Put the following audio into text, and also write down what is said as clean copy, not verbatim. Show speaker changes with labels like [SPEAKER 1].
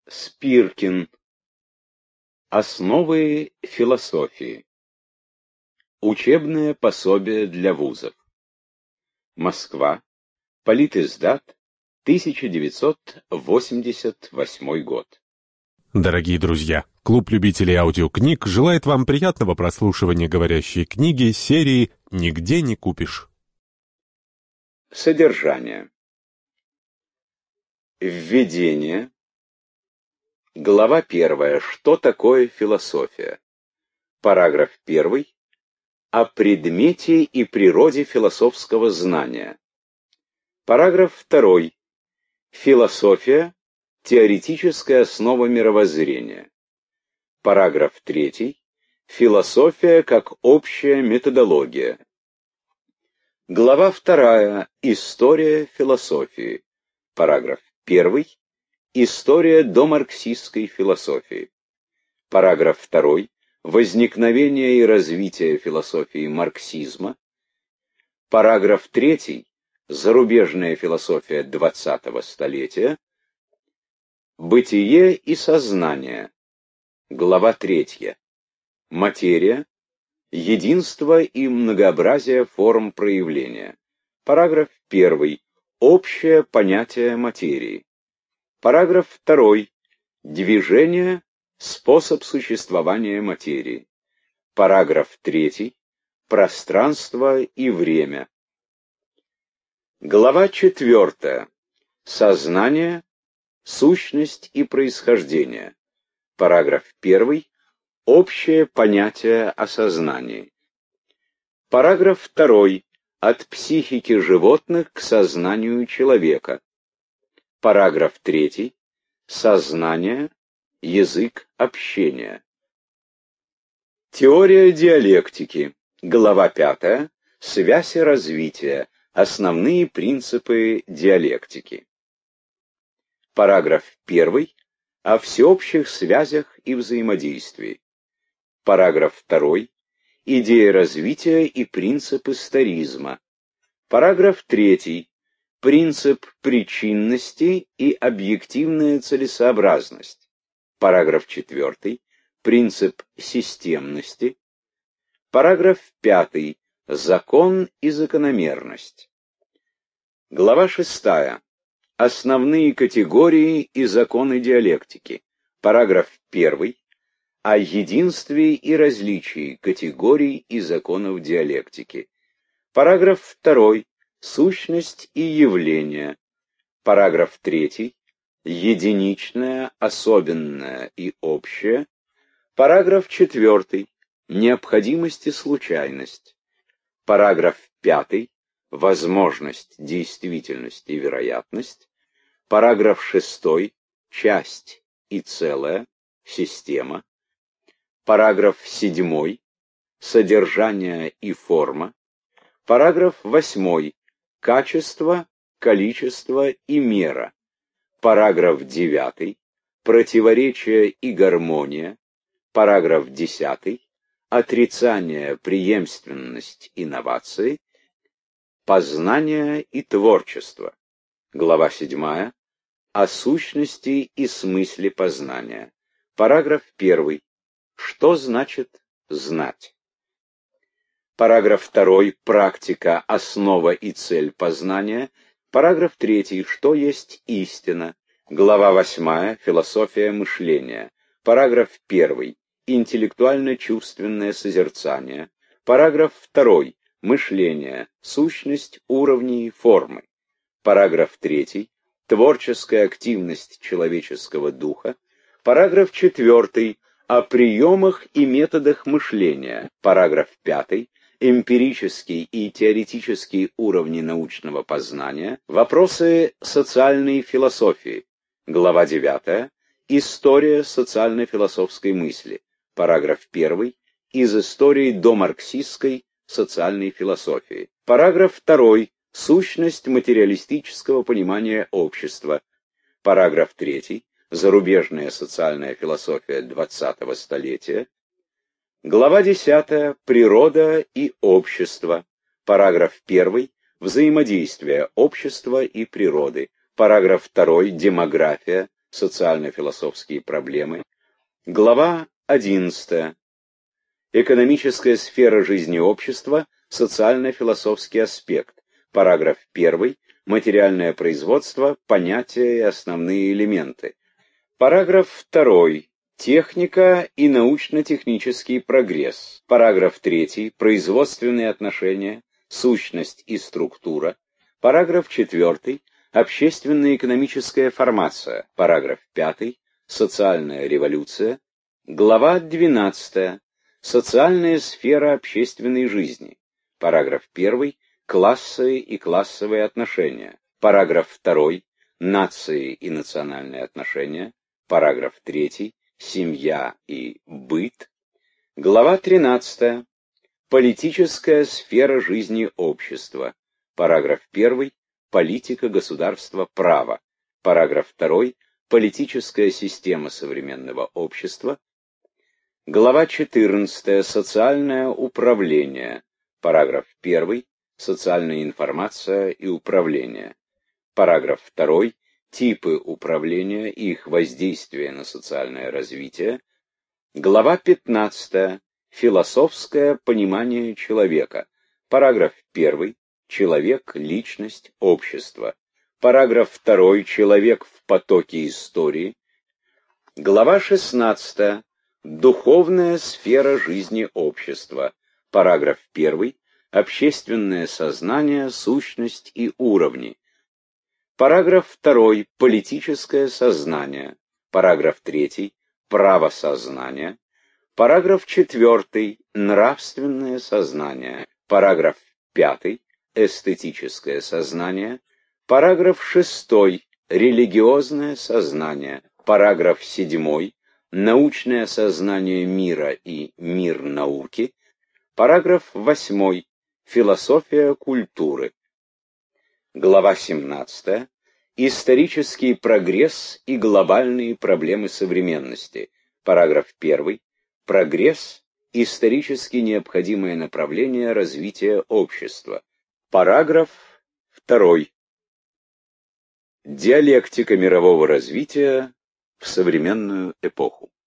[SPEAKER 1] Спиркин. Основы философии. Учебное пособие для вузов. Москва. Политиздат. 1988 год.
[SPEAKER 2] Дорогие друзья, клуб любителей аудиокниг желает вам приятного прослушивания говорящей книги серии «Нигде не купишь».
[SPEAKER 1] Содержание. Введение. Глава 1. Что такое философия? Параграф 1. О предмете и природе философского знания. Параграф 2. Философия. Теоретическая основа мировоззрения. Параграф 3. Философия как общая методология. Глава 2. История философии. Параграф 1. История домарксистской философии. Параграф 2. Возникновение и развитие философии марксизма. Параграф 3. Зарубежная философия XX столетия. Бытие и сознание. Глава 3. Материя. Единство и многообразие форм проявления. Параграф 1. Общее понятие материи. Параграф 2. Движение. Способ существования материи. Параграф 3. Пространство и время. Глава 4. Сознание. Сущность и происхождение. Параграф 1. Общее понятие о сознании. Параграф 2. От психики животных к сознанию человека. Параграф 3. Сознание. Язык общения. Теория диалектики. Глава 5. Связь и развитие. Основные принципы диалектики. Параграф 1. О всеобщих связях и взаимодействии. Параграф 2. Идея развития и принцип историзма. Параграф 3. Принцип причинности и объективная целесообразность. Параграф 4. Принцип системности. Параграф 5. Закон и закономерность. Глава 6. Основные категории и законы диалектики. Параграф 1. О единстве и различии категорий и законов диалектики. Параграф 2. Сущность и явление. Параграф 3. Единичное, особенное и общее. Параграф 4. Необходимость и случайность. Параграф 5. Возможность, действительность и вероятность. Параграф 6. Часть и целое, система. Параграф 7. Содержание и форма. Параграф 8. Качество, количество и мера. Параграф 9. Противоречие и гармония. Параграф 10. Отрицание, преемственность, инновации. Познание и творчество. Глава 7. О сущности и смысле познания. Параграф 1. Что значит знать? Параграф 2. Практика, основа и цель познания. Параграф 3. Что есть истина? Глава 8. Философия мышления. Параграф 1. Интеллектуально-чувственное созерцание. Параграф 2. Мышление. Сущность, уровни и формы. Параграф 3. Творческая активность человеческого духа. Параграф 4. О приемах и методах мышления. Параграф 5. Эмпирические и теоретические уровни научного познания. Вопросы социальной философии. Глава 9. История социально-философской мысли. Параграф 1. Из истории домарксистской социальной философии. Параграф 2. Сущность материалистического понимания общества. Параграф 3. Зарубежная социальная философия XX столетия. Глава 10. Природа и общество. Параграф 1. Взаимодействие общества и природы. Параграф 2. Демография. Социально-философские проблемы. Глава 11. Экономическая сфера жизни общества. Социально-философский аспект. Параграф 1. Материальное производство. Понятия и основные элементы. Параграф 2. Техника и научно-технический прогресс. Параграф 3. Производственные отношения. Сущность и структура. Параграф 4. Общественно-экономическая формация. Параграф 5. Социальная революция. Глава 12. Социальная сфера общественной жизни. Параграф 1. Классы и классовые отношения. Параграф 2. Нации и национальные отношения. Параграф 3. Семья и быт. Глава 13. Политическая сфера жизни общества. Параграф 1. Политика государства права. Параграф 2. Политическая система современного общества. Глава 14. Социальное управление. Параграф 1. Социальная информация и управление. Параграф 2. Типы управления и их воздействие на социальное развитие. Глава 15. Философское понимание человека. Параграф 1. Человек, личность, общество. Параграф 2. Человек в потоке истории. Глава 16. Духовная сфера жизни общества. Параграф 1. Общественное сознание, сущность и уровни. Параграф 2. Политическое сознание. Параграф 3. Право сознания. Параграф 4. Нравственное сознание. Параграф 5. Эстетическое сознание. Параграф 6. Религиозное сознание. Параграф 7. Научное сознание мира и мир науки. Параграф 8. Философия культуры. Глава 17. Исторический прогресс и глобальные проблемы современности. Параграф 1. Прогресс – исторически необходимое направление развития общества. Параграф 2. Диалектика мирового развития в современную эпоху.